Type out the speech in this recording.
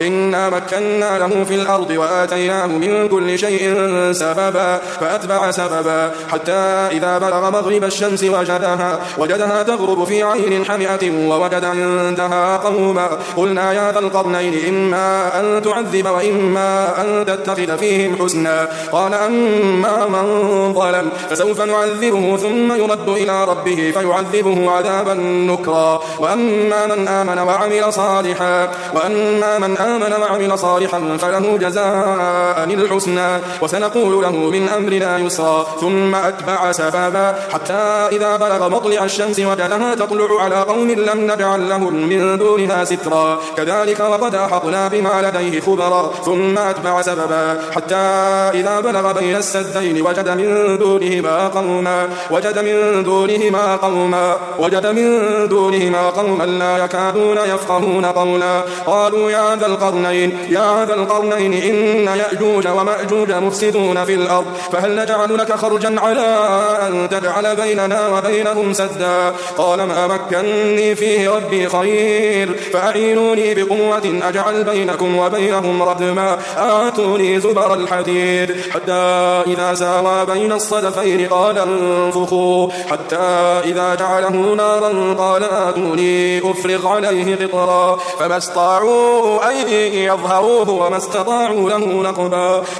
إنا مكنا له في الأرض وآتيناه من كل شيء سببا فأتبع سببا حتى إذا بلغ مغرب الشمس وجدها تغرب في عين حمئة ووجد عندها قوما قلنا يا ذا القرنين إما أن تعذب وإما أن تتخذ فيهم حسنا قال أما من ظلم فسوف نعذبه ثم يرد إلى ربه فيعذبه عذابا نكرا وأما من آمن وعمل صالحا فله جزاء الحسنى وسنقول له من أمرنا يسرا ثم أتبع سببا حتى إذا بلغ مطلع الشمس وجدها تطلع على قوم لم نجعل لهم من دونها سترا كذلك وقد أحطنا بما لديه خبرا ثم أتبع سببا حتى إذا بلغ بين السدين وجد من دونهما قوما لا يكادون يفقهون قولا قالوا يا ذا القرنين إن يأجوج ومأجوج مفسدون في الأرض فهل نجعل لك خرجا على أن تجعل بيننا وبينهم سدا قال ما مكنني فيه ربي خير فأعينوني بقوة أجعل بينكم وبينهم ردما آتوني زبر الحديد حتى إذا ساوى بين الصدفين قال انفخوا حتى إذا جعله نارا قال آتوني أفرغ عليه قطرا فما استطاعوا أن يظهروه وما استطاعوا له نقبا